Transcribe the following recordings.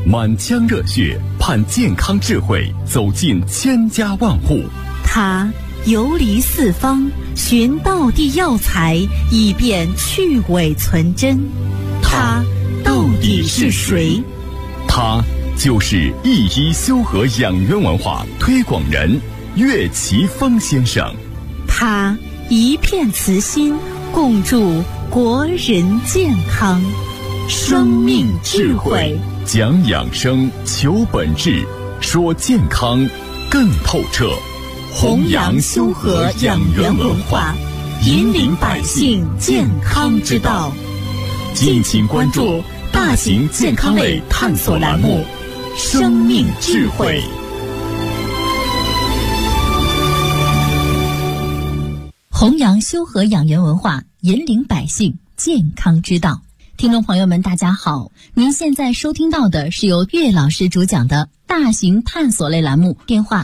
满腔热血盼健康智慧走进千家万户。 他游离四方，寻道地药材，以便去伪存真。他到底是谁？ 他就是一一修和养元文化推广人岳奇峰先生。 他一片慈心，共筑国人健康。生命智慧， 讲养生，求本质，说健康更透彻。 弘扬修和养元文化，引领百姓健康之道。 敬请关注大型健康类探索栏目《生命智慧》。 弘扬修和养元文化，引领百姓健康之道。听众朋友们大家好，您现在收听到的是由岳老师主讲的大型探索类栏目，电话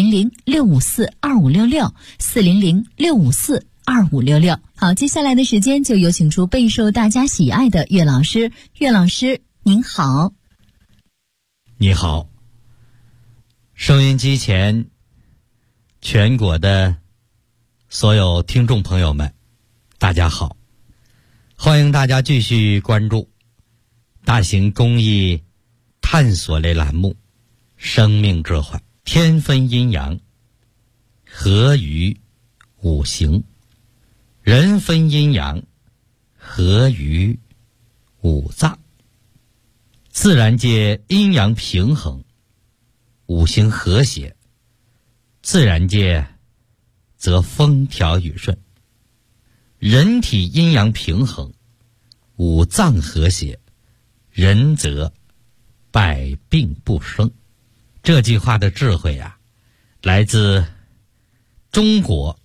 400-654-2566，400-654-2566。好，接下来的时间就有请出备受大家喜爱的岳老师。岳老师您好。 你好，收音机前全国的所有听众朋友们大家好，欢迎大家继续关注大型公益探索类栏目《生命智慧》，天分阴阳合于五行，人分阴阳合于五脏。自然界阴阳平衡，五行和谐，自然界则风调雨顺。人体阴阳平衡，五脏和谐，人则百病不生。这句话的智慧啊，来自中国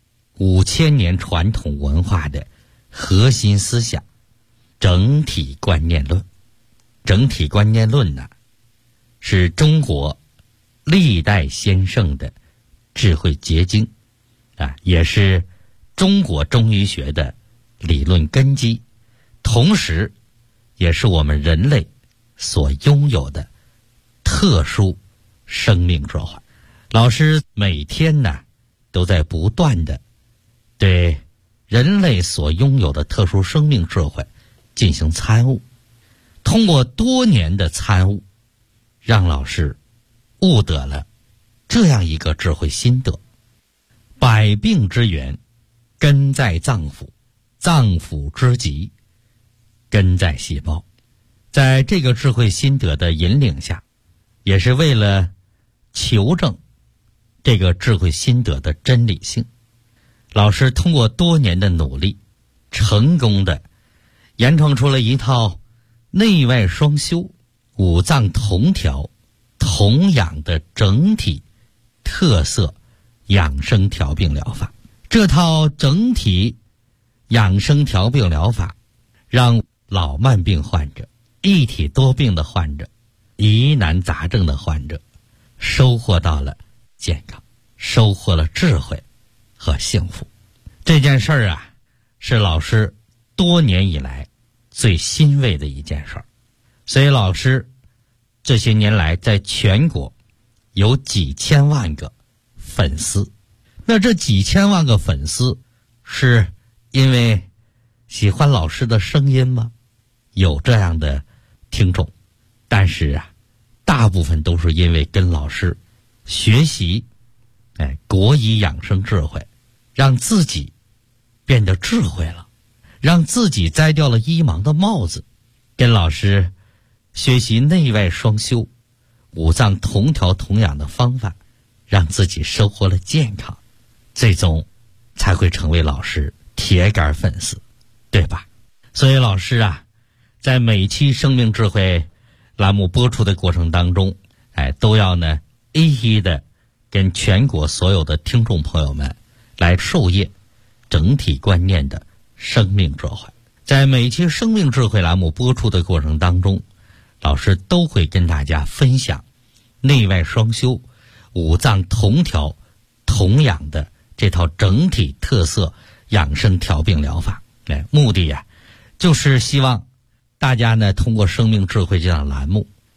5000年传统文化的核心思想整体观念论。整体观念论呢，是中国历代先圣的智慧结晶啊，也是中国中医学的理论根基，同时也是我们人类所拥有的特殊生命智慧。老师每天呢都在不断的对人类所拥有的特殊生命智慧进行参悟，通过多年的参悟，让老师悟得了这样一个智慧心得：百病之源根在脏腑，脏腑之疾根在细胞。在这个智慧心得的引领下，也是为了求证这个智慧心得的真理性，老师通过多年的努力，成功的研创出了一套内外双修、五脏同调、同养的整体特色养生调病疗法。这套整体养生调病疗法，让老慢病患者、一体多病的患者、疑难杂症的患者收获到了健康，收获了智慧和幸福。这件事儿啊，是老师多年以来最欣慰的一件事儿。所以老师这些年来在全国有几千万个粉丝。那这几千万个粉丝是因为喜欢老师的声音吗？有这样的听众，但是啊，大部分都是因为跟老师学习国医养生智慧，让自己变得智慧了，让自己摘掉了医盲的帽子，跟老师学习内外双修、五脏同调同养的方法，让自己收获了健康，最终才会成为老师铁杆粉丝，对吧？所以老师啊，在每期生命智慧栏目播出的过程当中，都要呢一一的跟全国所有的听众朋友们来授业整体观念的生命智慧。在每期生命智慧栏目播出的过程当中，老师都会跟大家分享内外双修、五脏同调同养的这套整体特色养生调病疗法。目的呀，就是希望大家呢通过生命智慧这档栏目，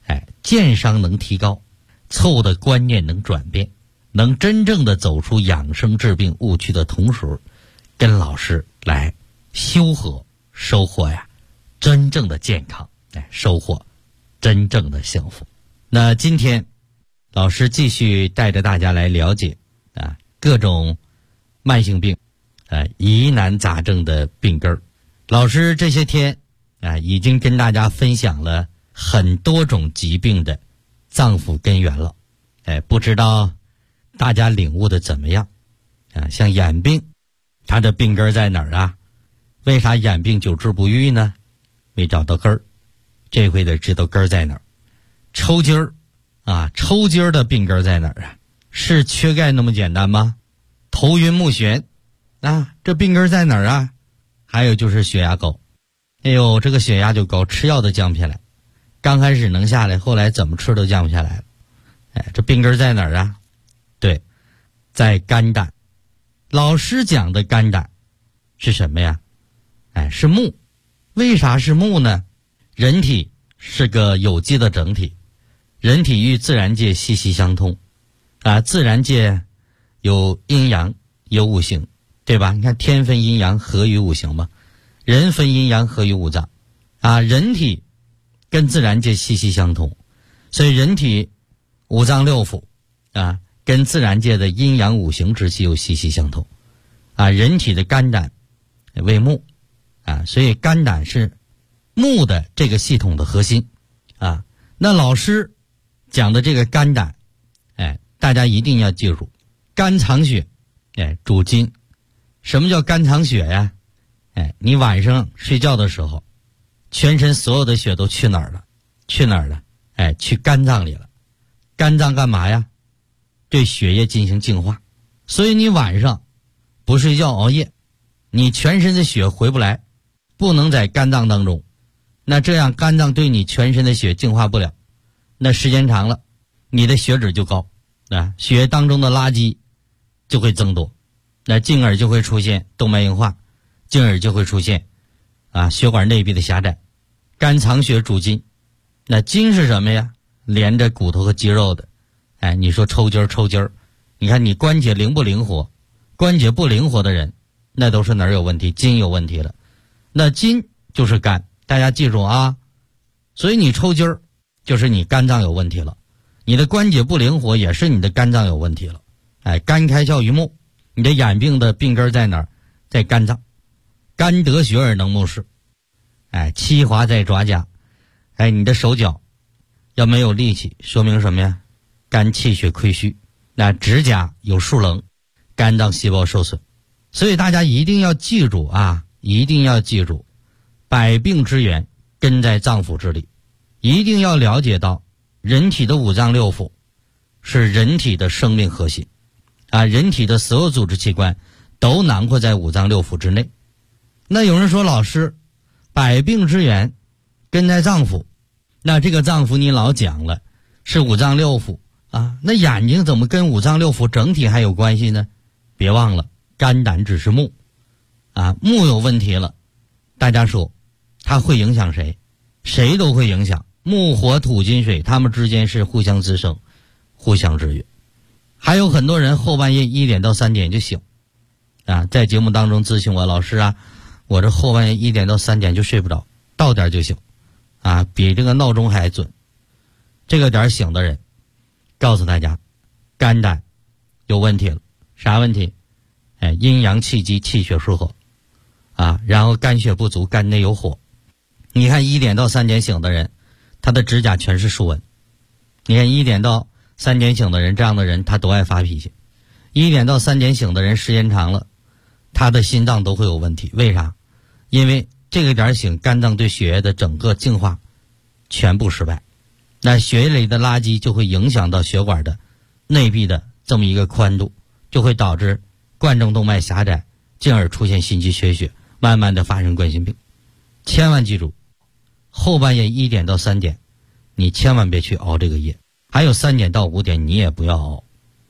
健商能提高，错误的观念能转变，能真正的走出养生治病误区的同时，跟老师来修和，收获呀真正的健康，收获真正的幸福。那今天老师继续带着大家来了解各种慢性病疑难杂症的病根儿。老师这些天已经跟大家分享了很多种疾病的脏腑根源了，不知道大家领悟的怎么样像眼病，它的病根在哪儿啊？为啥眼病久治不愈呢？没找到根儿，这回得知道根儿在哪儿。抽筋儿抽筋儿的病根在哪儿啊？是缺钙那么简单吗？头晕目眩这病根在哪儿啊？还有就是血压高，这个血压就高，吃药都降不下来，刚开始能下来，后来怎么吃都降不下来了。这病根在哪儿啊？对，在肝胆。老师讲的肝胆是什么呀？是木。为啥是木呢？人体是个有机的整体，人体与自然界息息相通自然界有阴阳有五行，对吧？你看天分阴阳合于五行嘛，人分阴阳合于五脏人体跟自然界息息相通，所以人体五脏六腑跟自然界的阴阳五行之气又息息相通人体的肝胆为木所以肝胆是木的这个系统的核心那老师讲的这个肝胆大家一定要记住，肝藏血主筋。什么叫肝藏血呀？你晚上睡觉的时候，全身所有的血都去哪儿了？去肝脏里了。肝脏干嘛呀？对血液进行净化。所以你晚上不睡觉熬夜，你全身的血回不来，不能在肝脏当中，那这样肝脏对你全身的血净化不了，那时间长了你的血脂就高血液当中的垃圾就会增多，那进而就会出现动脉硬化，进而就会出现血管内壁的狭窄。肝藏血主筋，那筋是什么呀？连着骨头和肌肉的你说抽筋儿，你看你关节灵不灵活？关节不灵活的人，那都是哪儿有问题？筋有问题了。那筋就是肝，大家记住所以你抽筋儿就是你肝脏有问题了，你的关节不灵活也是你的肝脏有问题了。肝开窍于目，你的眼病的病根在哪儿？在肝脏。肝得血而能目视，气滑在爪甲。你的手脚要没有力气，说明什么呀？肝气血亏虚。那指甲有疏棱，肝脏细胞受损。所以大家一定要记住一定要记住，百病之源根在脏腑之里。一定要了解到人体的五脏六腑是人体的生命核心人体的所有组织器官都囊括在五脏六腑之内。那有人说，老师，百病之源根在脏腑，那这个脏腑你老讲了是五脏六腑那眼睛怎么跟五脏六腑整体还有关系呢？别忘了肝胆只是木木有问题了，大家说它会影响谁？谁都会影响。木火土金水，它们之间是互相滋生互相制约。还有很多人后半夜1点到3点就醒在节目当中咨询我，老师我这后半夜1点到3点就睡不着，到点就醒比这个闹钟还准。这个点醒的人，告诉大家肝胆有问题了。啥问题？阴阳气机，气血失和然后肝血不足，肝内有火。你看1点到3点醒的人，他的指甲全是竖纹。你看1点到3点醒的人，这样的人他都爱发脾气。1点到3点醒的人，时间长了他的心脏都会有问题。为啥？因为这个点醒，肝脏对血液的整个净化全部失败，那血液里的垃圾就会影响到血管的内壁的这么一个宽度，就会导致冠状动脉狭窄，进而出现心肌缺血，慢慢的发生冠心病。千万记住，后半夜1点到3点你千万别去熬这个夜，还有3点到5点你也不要熬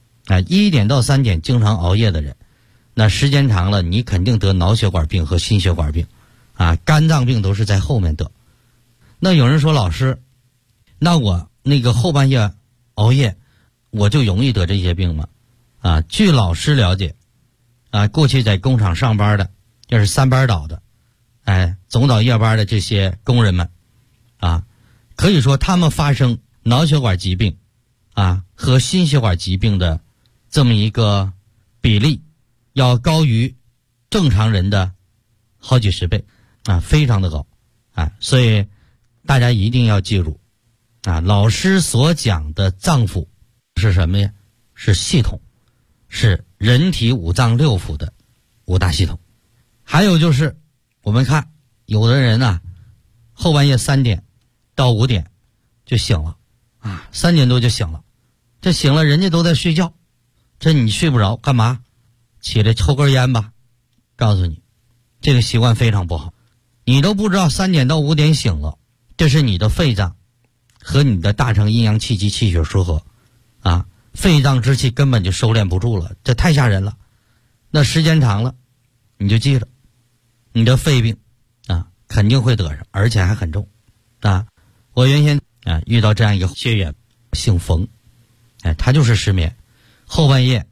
1点到3点经常熬夜的人，那时间长了你肯定得脑血管病和心血管病肝脏病都是在后面得。那有人说，老师，那我那个后半夜熬夜，我就容易得这些病吗？据老师了解，过去在工厂上班的，就是3班倒的，总倒夜班的这些工人们，可以说他们发生脑血管疾病，和心血管疾病的这么一个比例，要高于正常人的好几十倍，非常的高，所以大家一定要记住，老师所讲的脏腑是什么呀？是系统，是人体五脏六腑的5大系统。还有就是我们看有的人后半夜3点到5点就醒了，3点多就醒了，这醒了人家都在睡觉，这你睡不着干嘛？起来抽根烟吧。告诉你，这个习惯非常不好，你都不知道3点到5点醒了，这是你的肺脏和你的大肠阴阳气机气血失和，肺脏之气根本就收敛不住了，这太吓人了。那时间长了，你就记着，你的肺病肯定会得上，而且还很重。我原先遇到这样一个学员，姓冯，他就是失眠，后半夜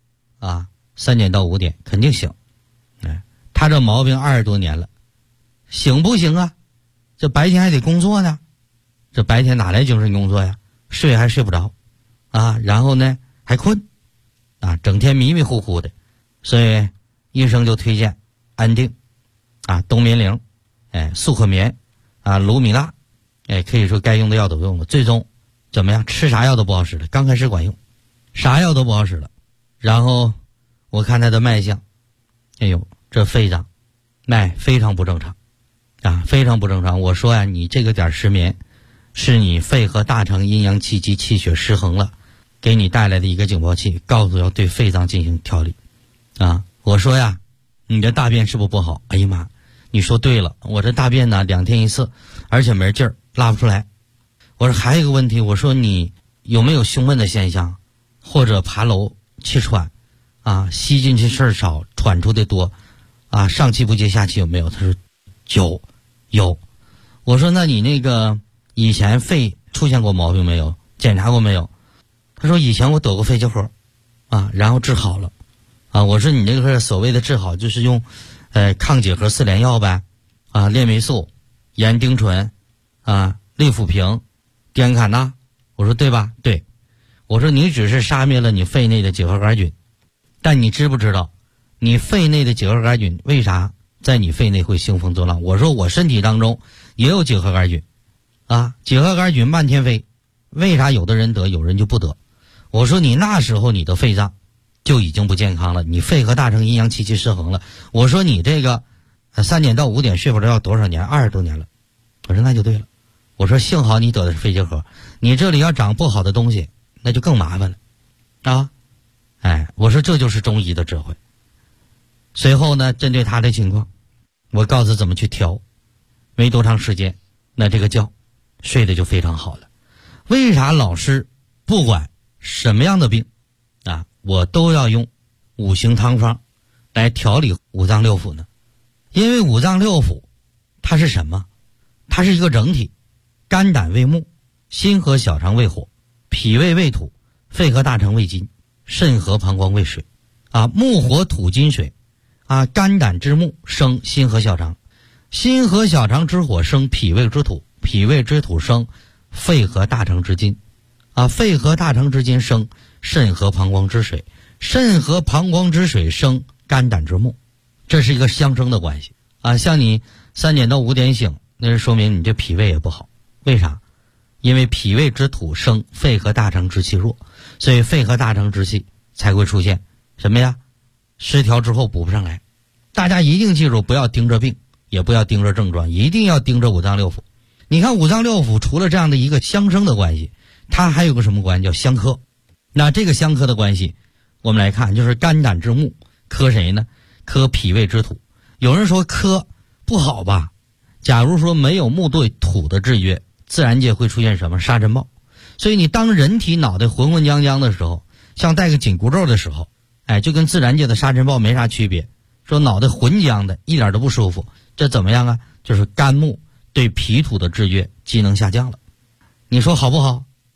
3点到5点肯定醒，他这毛病20多年了，醒不行啊？这白天还得工作呢，这白天哪来精神工作呀？睡还睡不着然后呢还困整天迷迷糊糊的，所以医生就推荐安定冬眠灵速可眠卢米娜，可以说该用的药都用了，最终怎么样？吃啥药都不好使了，刚开始管用，啥药都不好使了。然后我看他的脉象，这肺脏脉非常不正常非常不正常。我说你这个点失眠是你肺和大肠阴阳气机气血失衡了，给你带来的一个警报器，告诉要对肺脏进行调理我说你这大便是不是不好？哎呀妈，你说对了，我这大便2天一次，而且没劲儿，拉不出来。我说还有一个问题，我说你有没有胸闷的现象，或者爬楼气喘吸进去事儿少，喘出的多上气不接下气有没有？他说有。我说那你那个以前肺出现过毛病没有？检查过没有？他说以前我得过肺结核然后治好了我说你这个所谓的治好就是用抗结核4联药呗链霉素、盐丁醇利辅平、地安卡钠。我说对吧？对。我说你只是杀灭了你肺内的结核杆菌，但你知不知道你肺内的结核杆菌为啥在你肺内会兴风作浪？我说我身体当中也有结核杆菌结核杆菌漫天飞，为啥有的人得有人就不得？我说你那时候你的肺脏就已经不健康了，你肺和大肠阴阳气机失衡了。我说你这个3点到5点睡不着要多少年？20多年了。我说那就对了。我说幸好你得的是肺结核，你这里要长不好的东西那就更麻烦了我说这就是中医的智慧。随后呢，针对他的情况，我告诉怎么去调，没多长时间，那这个觉睡得就非常好了。为啥老师不管什么样的病我都要用5行汤方来调理五脏六腑呢？因为五脏六腑它是什么？它是一个整体，肝胆为木，心和小肠为火，脾胃为土，肺和大肠为金，肾和膀胱为水木火土金水肝胆之木生心和小肠，心和小肠之火生脾胃之土，脾胃之土生肺和大肠之金肺和大肠之金生肾和膀胱之水，肾和膀胱之水生肝胆之木，这是一个相生的关系像你3点到5点醒，那是说明你这脾胃也不好。为啥？因为脾胃之土生肺和大肠之气弱，所以肺和大肠之气才会出现什么呀？失调之后补不上来。大家一定记住，不要盯着病，也不要盯着症状，一定要盯着五脏六腑。你看五脏六腑除了这样的一个相生的关系，它还有个什么关系？叫相克。那这个相克的关系我们来看，就是肝胆之木克谁呢？克脾胃之土。有人说克不好吧，假如说没有木对土的制约，自然界会出现什么？沙尘暴。所以你当人体脑袋浑浑浆浆的时候，像带个紧箍咒的时候，就跟自然界的沙尘暴没啥区别。说脑袋浑浆的一点都不舒服，这怎么样啊？就是肝木对脾土的制约机能下降了。你说好不好？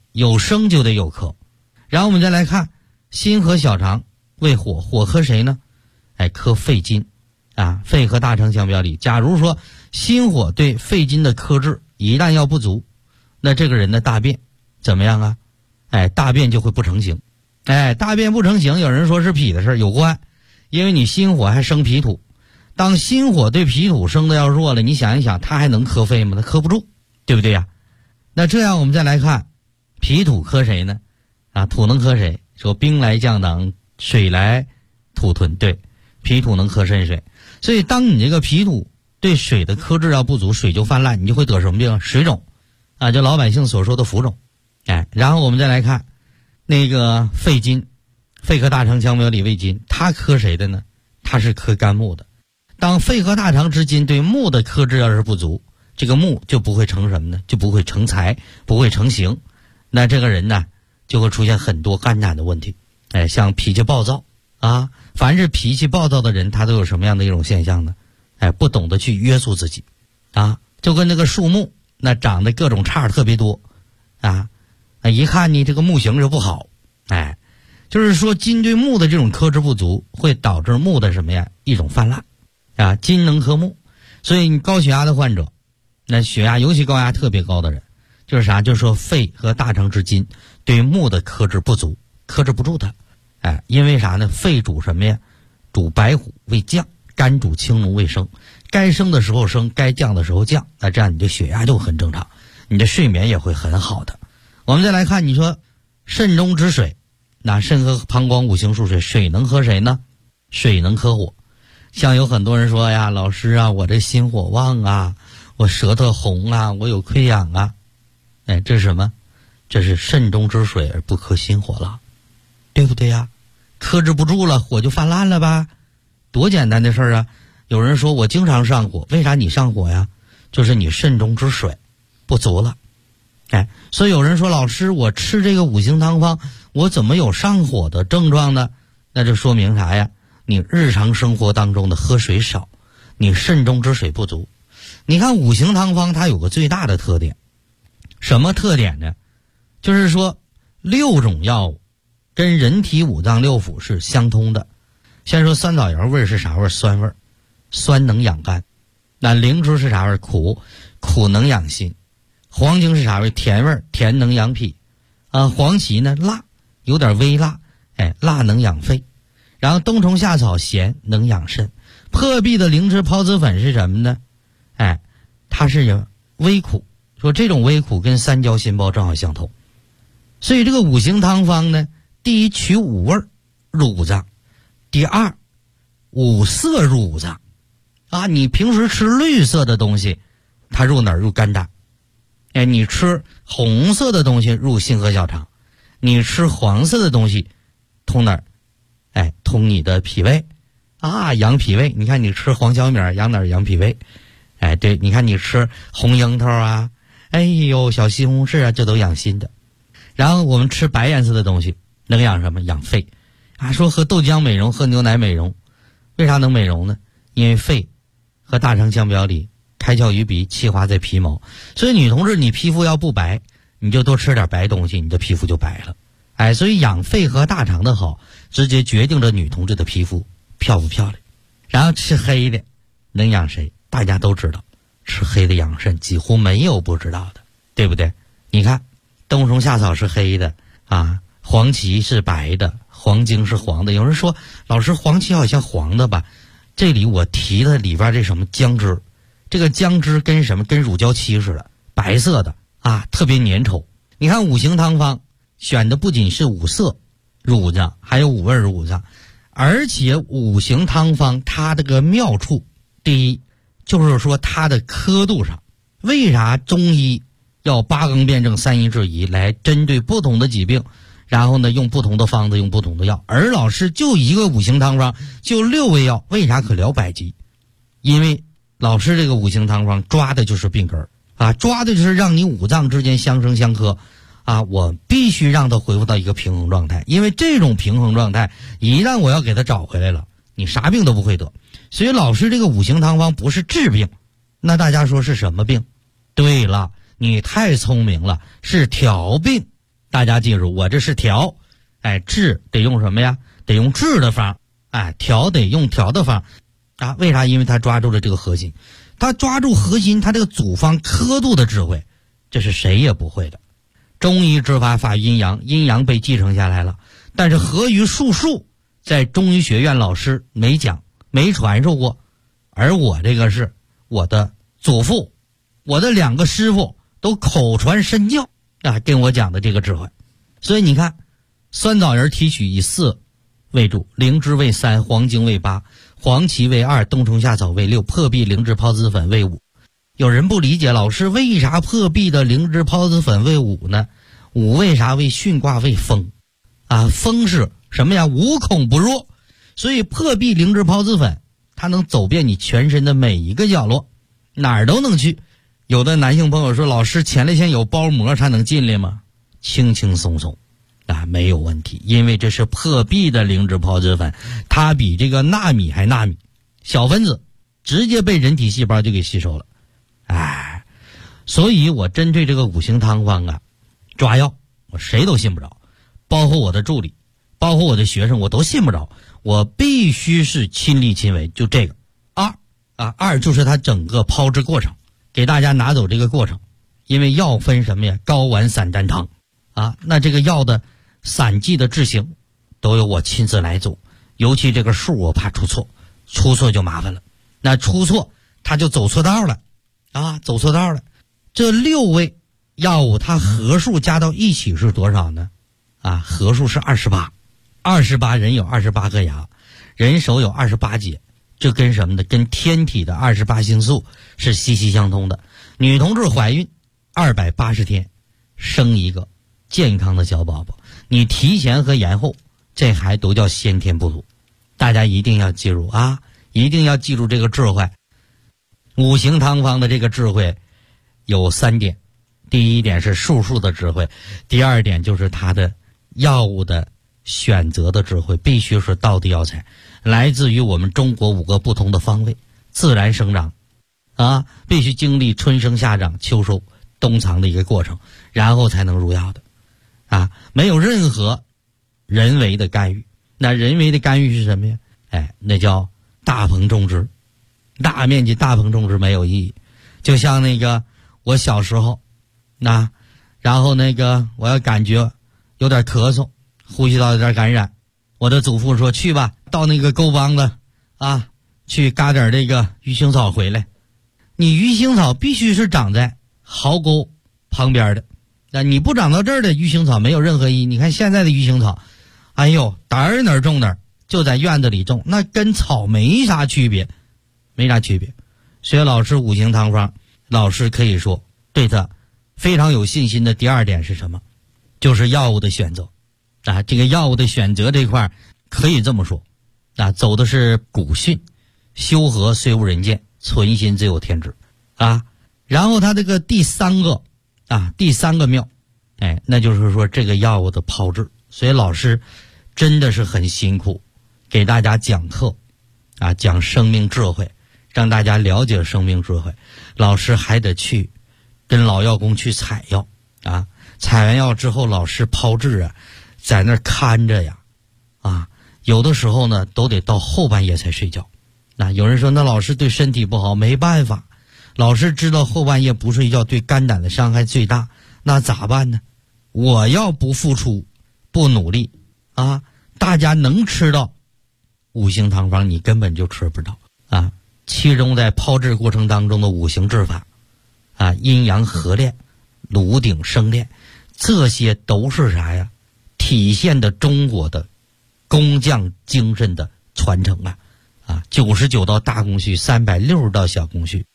有生就得有克。然后我们再来看心和小肠为火，火克谁呢？克肺金啊，肺和大肠相表里。假如说心火对肺金的克制一旦要不足，那这个人的大便怎么样啊？大便就会不成形。大便不成形，有人说是脾的事有关，因为你心火还生脾土。当心火对脾土生的要弱了，你想一想，它还能克肺吗？它克不住，对不对呀？那这样我们再来看脾土克谁呢？土能克谁？说兵来将挡，水来土屯。对，脾土能克肾水。所以当你这个脾土对水的克制要不足，水就泛滥，你就会得什么病？水肿就老百姓所说的浮肿。然后我们再来看那个肺金，肺和大肠相表里为金，它克谁的呢？它是克肝木的。当肺和大肠之金对木的克制要是不足，这个木就不会成什么呢？就不会成材，不会成形。那这个人呢就会出现很多肝胆的问题。像脾气暴躁凡是脾气暴躁的人，他都有什么样的一种现象呢？不懂得去约束自己就跟那个树木那长得各种杈特别多一看你这个木型就不好。就是说金对木的这种克制不足，会导致木的什么呀？一种泛滥金能克木。所以你高血压的患者，那血压尤其高压特别高的人，就是啥？就是说肺和大肠之金对木的克制不足，克制不住它。因为啥呢？肺主什么呀？主白虎为降，肝主青龙为升。该升的时候升，该降的时候降，那这样你的血压就很正常，你的睡眠也会很好的。我们再来看，你说肾中之水，那肾和膀胱五行属水，水能克谁呢？水能克火。像有很多人说呀，老师我这心火旺我舌头红我有溃疡这是什么？这是肾中之水而不克心火了，对不对呀？克制不住了，火就泛滥了吧？多简单的事儿有人说我经常上火，为啥你上火呀？就是你肾中之水不足了。所以有人说，老师我吃这个五行汤方，我怎么有上火的症状呢？那就说明啥呀？你日常生活当中的喝水少，你肾中之水不足。你看五行汤方它有个最大的特点，什么特点呢？就是说6种药物跟人体五脏六腑是相通的。先说酸枣芽味是啥味？酸味，酸能养肝。那灵芝是啥味？苦，苦能养心。黄精是啥味？甜味，甜能养脾。黄芪呢辣，有点微辣，辣能养肺。然后冬虫夏草咸，能养肾。破壁的灵芝孢子粉是什么呢？它是微苦，说这种微苦跟三焦心包正好相同。所以这个五行汤方呢，第一取五味入五脏，第二五色入五脏你平时吃绿色的东西，它入哪儿？入肝胆。你吃红色的东西入心和小肠，你吃黄色的东西通哪儿？通你的脾胃养脾胃。你看你吃黄小米养哪儿？养脾胃。对，你看你吃红樱桃小西红柿这都养心的。然后我们吃白颜色的东西能养什么？养肺。说喝豆浆美容，喝牛奶美容，为啥能美容呢？因为肺和大肠相表里，开窍于鼻，气化在皮毛。所以女同志你皮肤要不白，你就多吃点白东西，你的皮肤就白了。所以养肺和大肠的好，直接决定着女同志的皮肤漂不漂亮。然后吃黑的能养谁？大家都知道，吃黑的养肾，几乎没有不知道的，对不对？你看冬虫夏草是黑的黄芪是白的，黄精是黄的。有人说老师黄芪好像黄的吧？这里我提了里边这什么姜汁，这个姜汁跟什么？跟乳胶漆似的，白色的特别粘稠。你看五行汤方选的不仅是五色入五脏，还有五味入五脏。而且五行汤方它这个妙处，第一就是说它的刻度上，为啥中医要八纲辩证三医治医来针对不同的疾病，然后呢用不同的方子，用不同的药？而老师就一个五行汤方，就6味药，为啥可疗百疾？因为老师这个五行汤方抓的就是病根抓的就是让你五脏之间相生相克我必须让它恢复到一个平衡状态。因为这种平衡状态一旦我要给它找回来了，你啥病都不会得。所以老师这个五行汤方不是治病，那大家说是什么病？对了，你太聪明了，是调病。 大家记住，我这是调，治得用什么呀？得用治的方，调得用调的方啊。为啥？因为他抓住了这个核心，他抓住核心，他这个组方刻度的智慧，这是谁也不会的。中医之法法阴阳，阴阳被继承下来了，但是合于术数在中医学院老师没讲没传授过，而我这个是我的祖父，我的2个师傅都口传身教跟我讲的这个智慧。所以你看，酸枣仁提取以4为主，灵芝为3，黄精为8，黄芪为2，冬虫夏草为6，破壁灵芝孢子粉为5。有人不理解，老师为啥破壁的灵芝孢子粉为5呢？5为啥为巽卦为风风是什么呀？无孔不入，所以破壁灵芝孢子粉它能走遍你全身的每一个角落，哪儿都能去。有的男性朋友说，老师前列腺有包膜它能进来吗？轻轻松松没有问题，因为这是破壁的灵芝孢子粉，它比这个纳米还纳米，小分子直接被人体细胞就给吸收了。所以我针对这个五行汤方抓药我谁都信不着，包括我的助理，包括我的学生，我都信不着，我必须是亲力亲为。就这个二就是它整个炮制过程，给大家拿走这个过程。因为药分什么呀？睾丸散丹汤那这个药的散剂的制型都由我亲自来做，尤其这个数我怕出错就麻烦了。那出错他就走错道了走错道了。这6味药物它合数加到一起是多少呢？合数是28，人有28颗牙，人手有28节，这跟什么呢？跟天体的28星宿是息息相通的。女同志怀孕280天生一个健康的小宝宝，你提前和延后，这还都叫先天不足。大家一定要记住一定要记住这个智慧。五行汤方的这个智慧有3点，第一点是术数的智慧，第2点就是它的药物的选择的智慧，必须是道地药材，来自于我们中国5个不同的方位，自然生长必须经历春生夏长秋收冬藏的一个过程，然后才能入药的没有任何人为的干预。那人为的干预是什么呀？那叫大棚种植，大面积大棚种植没有意义。就像那个我小时候然后我要感觉有点咳嗽，呼吸道有点感染，我的祖父说去吧，到那个沟帮子去嘎点这个鱼腥草回来。你鱼腥草必须是长在壕沟旁边的，那你不长到这儿的鱼腥草没有任何意义。你看现在的鱼腥草，哪儿种哪儿，就在院子里种，那跟草没啥区别。学老师五行汤方，老师可以说对他非常有信心的第2点是什么？就是药物的选择这个药物的选择这块可以这么说走的是古训，修和虽无人见，存心自有天知然后他这个第三个妙那就是说这个药物的炮制。所以老师真的是很辛苦，给大家讲课讲生命智慧，让大家了解生命智慧。老师还得去跟老药工去采药采完药之后，老师炮制在那儿看着有的时候呢都得到后半夜才睡觉。有人说那老师对身体不好，没办法，老师知道后半夜不睡觉对肝胆的伤害最大，那咋办呢？我要不付出不努力大家能吃到五行汤方，你根本就吃不到其中在炮制过程当中的五行制法阴阳合炼，炉鼎生炼，这些都是啥呀？体现的中国的工匠精神的传承99道大工序，360道小工序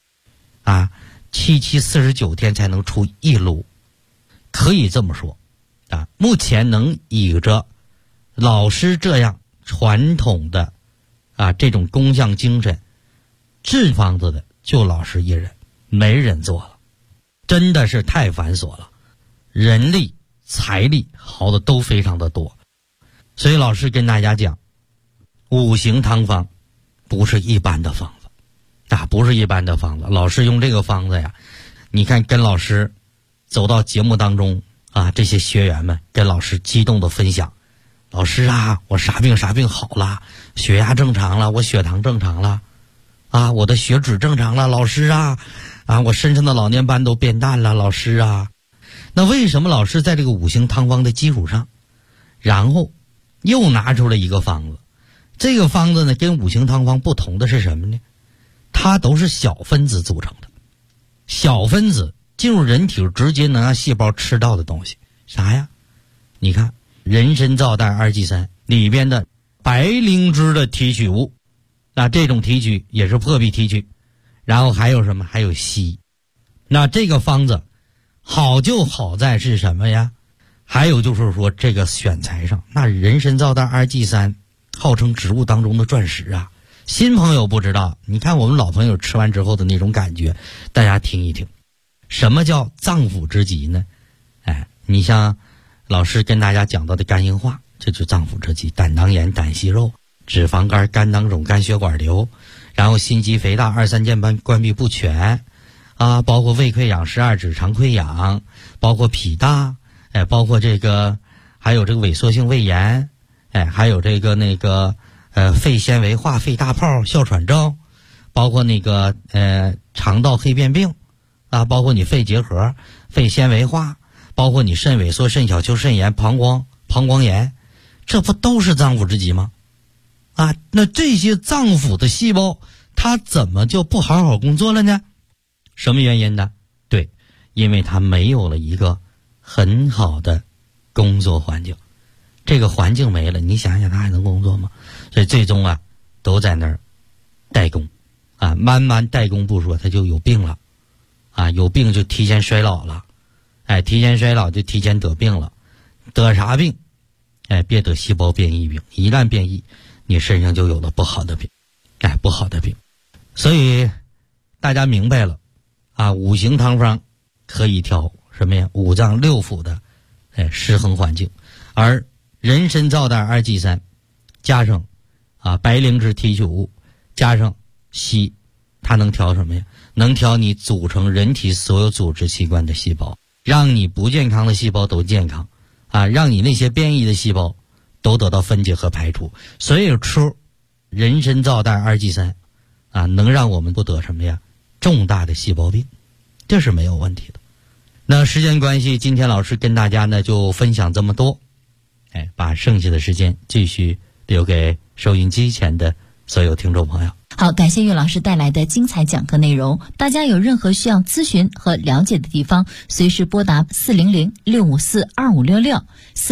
749天才能出一炉。可以这么说目前能以着老师这样传统的这种工匠精神制方子的就老师一人，没人做了，真的是太繁琐了，人力财力耗的都非常的多。所以老师跟大家讲，五行汤方不是一般的方子不是一般的方子。老师用这个方子你看跟老师走到节目当中这些学员们跟老师激动的分享，老师啊，我啥病好了，血压正常了，我血糖正常了，我的血脂正常了，老师啊，我身上的老年斑都变淡了，老师啊。那为什么老师在这个五行汤方的基础上，然后又拿出了一个方子？这个方子呢，跟五行汤方不同的是什么呢？它都是小分子组成的，小分子进入人体直接能让细胞吃到的东西，啥呀？你看人参皂苷二剂3里边的白灵芝的提取物，那这种提取也是破壁提取，然后还有什么？还有硒。那这个方子好就好在是什么呀？还有就是说这个选材上，那人参皂苷二剂3号称植物当中的钻石啊。新朋友不知道，你看我们老朋友吃完之后的那种感觉，大家听一听。什么叫脏腑之疾呢？你像老师跟大家讲到的肝硬化，这就脏腑之疾，胆囊炎、胆息肉、脂肪肝、肝囊肿、肝血管瘤，然后心肌肥大、二三键瓣关闭不全包括胃溃疡、12指肠溃疡，包括脾大，包括这个还有这个萎缩性胃炎，还有这个肺纤维化、肺大泡、哮喘症，包括肠道黑变病包括你肺结核、肺纤维化，包括你肾萎缩、肾小球肾炎、膀胱炎，这不都是脏腑之疾吗？那这些脏腑的细胞它怎么就不好好工作了呢？什么原因呢？对，因为它没有了一个很好的工作环境，这个环境没了，你想想它还能工作吗？所以最终都在那儿怠工慢慢怠工不说，它就有病了有病就提前衰老了，提前衰老就提前得病了，得啥病？别得细胞变异病，一旦变异，你身上就有了不好的病，不好的病。所以大家明白了五行汤方可以调什么呀？五脏六腑的失衡环境，而人参皂苷二剂3加上白灵芝提取物加上硒，它能调什么呀？能调你组成人体所有组织器官的细胞，让你不健康的细胞都健康让你那些变异的细胞都得到分解和排除。所以吃人参皂苷二剂3能让我们不得什么呀？重大的细胞病，这是没有问题的。那时间关系，今天老师跟大家呢就分享这么多，把剩下的时间继续留给收音机前的所有听众朋友。 好，感谢岳老师带来的精彩讲课内容。大家有任何需要咨询和了解的地方，随时拨打400-654-2566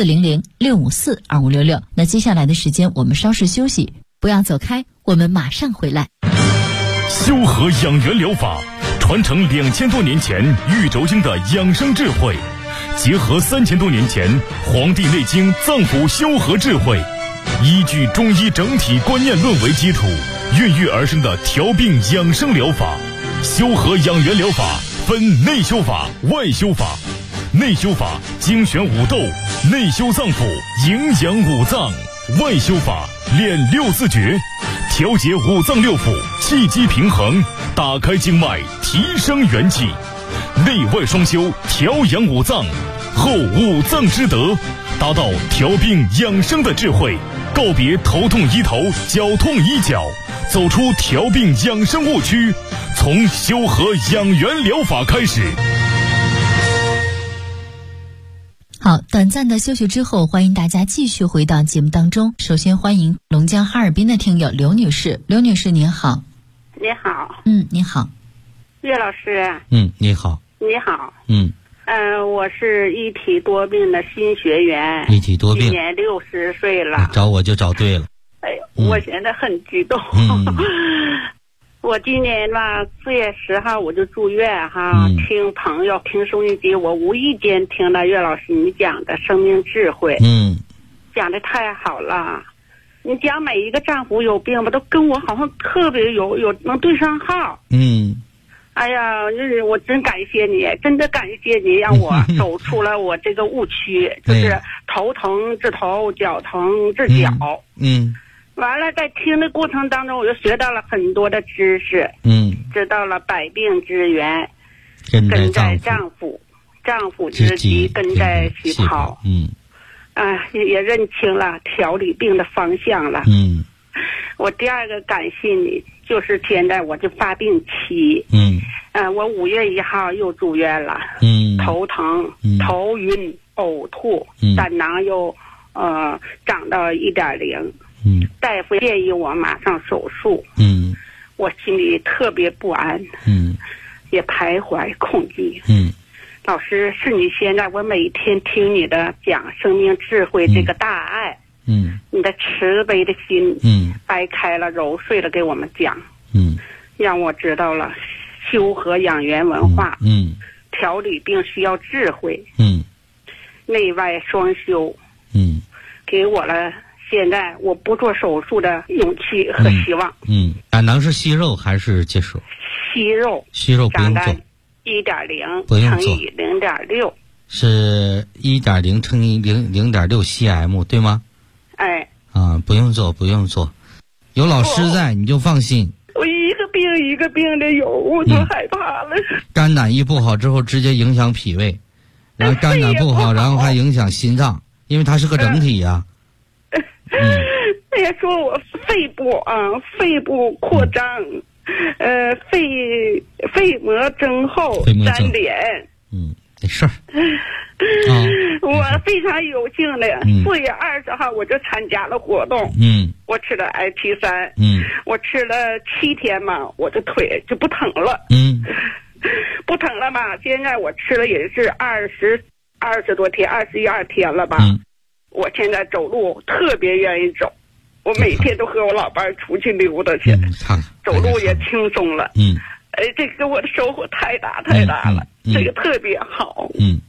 400-654-2566。那接下来的时间我们稍事休息，不要走开，我们马上回来。 修和养元疗法传承2000多年前玉轴经的养生智慧，结合3000多年前《黄帝内经》脏腑修和智慧，依据中医整体观念论为基础，孕育而生的调病养生疗法。修和养元疗法分内修法、外修法。内修法精选五斗，内修脏腑，营养五脏；外修法练6字诀，调节五脏六腑，气机平衡，打开经脉，提升元气。内外双修，调养五脏，后五脏之德，达到调病养生的智慧，告别头痛医头，脚痛医脚，走出调病养生误区，从修和养元疗法开始。 好，短暂的休息之后，欢迎大家继续回到节目当中。首先欢迎龙江哈尔滨的听友刘女士。刘女士您好。 你好。 你好。 岳老师。 你好。 你好。我是一体多病的新学员。 一体多病。 今年60岁了。 找我就找对了。 我现在很激动。我今年吧4月10号我就住院听朋友听收音机，我无意间听了岳老师你讲的生命智慧，讲的太好了。你讲每一个丈夫有病吧，都跟我好像特别有能对上号。哎呀，我真感谢你，真的感谢你，让我走出了我这个误区，就是头疼治头，脚疼治脚。完了，在听的过程当中，我就学到了很多的知识。知道了百病之源，根在脏腑。 丈夫之疾根在细胞，也认清了调理病的方向了。我第二个感谢你，就是现在我这发病期，我5月1号又住院了，头疼、头晕、呕吐，胆囊又长到1.0，大夫建议我马上手术，我心里特别不安，也徘徊恐惧。老师，是你现在我每天听你的讲生命智慧这个大爱，你的慈悲的心，掰开了揉碎了给我们讲，让我知道了修和养元文化，调理病需要智慧，内外双修，给我了现在我不做手术的勇气和希望。胆囊是息肉还是结石？息肉不用做，1.0乘以0.6，是 1.0乘以0.6 cm 对吗？ 哎， 不用做，有老师在你就放心。 我一个病的有，我就害怕了。 肝胆一不好之后，直接影响脾胃，然后肝胆不好，然后还影响心脏，因为它是个整体呀。 也说我肺部扩张，肺膜增厚，粘连。没事儿。我非常有幸的，4月20号我就参加了活动。我吃了 IT3，我吃了7天嘛，我的腿就不疼了。不疼了嘛，现在我吃了也是20多天，21天了吧。我现在走路特别愿意走，我每天都和我老伴出去溜达去，走路也轻松了。这给我的收获太大了，这个特别好。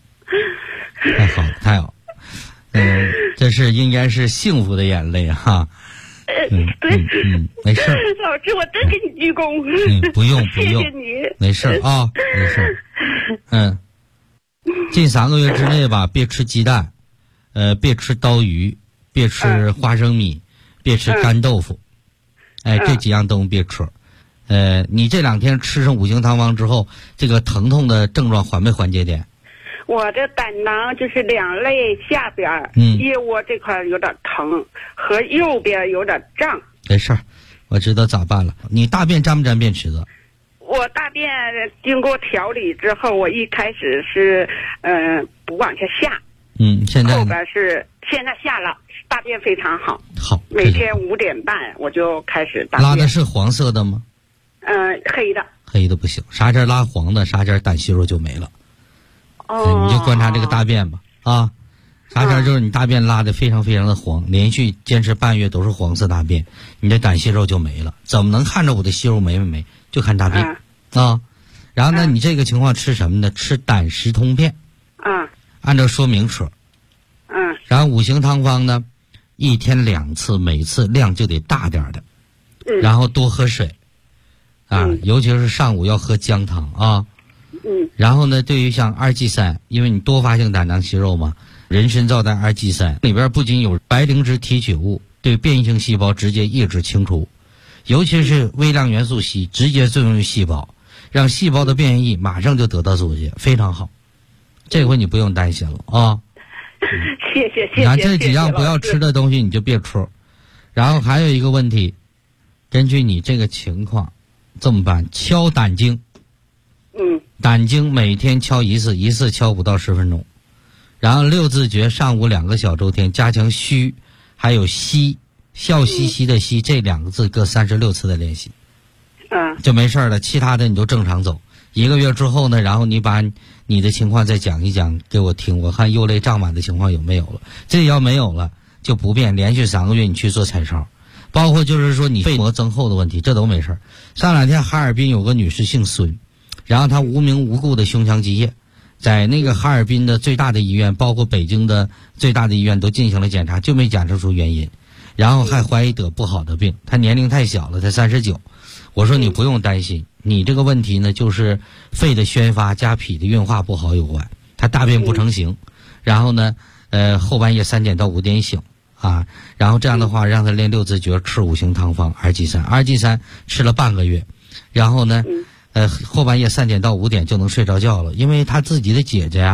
太好，这是应该是幸福的眼泪哈。 对， 没事。 老师，我真给你鞠躬。 不用， 谢谢你。 没事啊，没事。近3个月之内吧，别吃鸡蛋，别吃刀鱼，别吃花生米，别吃干豆腐，这几样东西别吃。你这2天吃上5行汤方之后，这个疼痛的症状缓没缓解点？ 我的胆囊就是2肋下边，腋窝这块有点疼，和右边有点胀。 没事儿，我知道咋办了。你大便沾不沾便池子？ 我大便经过调理之后，我一开始是不往下下， 现在后边是现在下了，大便非常好。 好， 每天5点半我就开始大便。 拉的是黄色的吗？ 黑的不行，啥阵拉黄的，啥阵胆息肉就没了。你就观察这个大便吧，啥阵就是你大便拉的非常非常的黄，连续坚持半月都是黄色大便，你的胆息肉就没了。怎么能看着我的息肉没？就看大便然后呢，你这个情况吃什么呢？吃胆石通片按照说明吃然后5行汤方呢，1天2次，每次量就得大点的，然后多喝水尤其是上午要喝姜汤然后呢，对于像2G3，因为你多发性胆囊息肉嘛，人参皂苷2G3里边不仅有白磷脂提取物，对变异性细胞直接抑制清除，尤其是微量元素硒直接作用于细胞，让细胞的变异马上就得到阻截，非常好。这回你不用担心了谢谢。 那这几样不要吃的东西你就别吃。然后还有一个问题，根据你这个情况这么办，敲胆经。胆经每天敲一次敲5到10分钟，然后6字诀上午2个小周天，加强虚还有息，笑嘻嘻的息，这2个字各36次的练习就没事了。其他的你就正常走，1个月之后呢，然后你把你的情况再讲一讲给我听，我看右肋胀满的情况有没有了。这要没有了就不变，连续3个月你去做彩超，包括就是说你肺膜增厚的问题，这都没事。上2天哈尔滨有个女士姓孙，然后她无名无故的胸腔积液，在那个哈尔滨的最大的医院，包括北京的最大的医院都进行了检查，就没检测出原因，然后还怀疑得不好的病。她年龄太小了，才39。我说你不用担心，你这个问题呢就是肺的宣发加脾的运化不好有关。她大便不成形，然后呢后半夜3点到5点醒然后这样的话让她练6字诀，吃5行汤方2G3吃了半个月，然后呢后半夜3点到5点就能睡着觉了，因为他自己的姐姐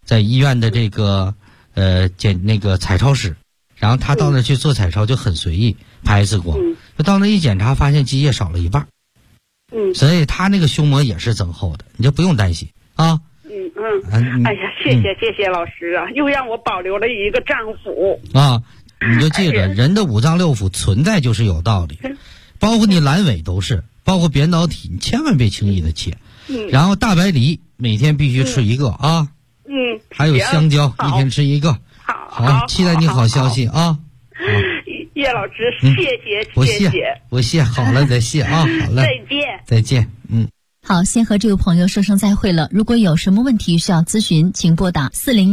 在医院的这个那个彩超室，然后他到那去做彩超就很随意，拍一次光，就到那一检查发现积液少了一半，所以他那个胸膜也是增厚的，你就不用担心啊。 哎呀，谢谢老师啊，又让我保留了一个脏腑啊。你就记着，人的五脏六腑存在就是有道理，包括你阑尾都是，包括扁桃体，你千万别轻易的切。然后大白梨每天必须吃一个啊。还有香蕉，一天吃一个。好，期待你好消息啊。 叶老师，谢谢。 不谢，好了再谢啊，好了，再见。 好，先和这位朋友说声再会了。如果有什么问题需要咨询，请拨打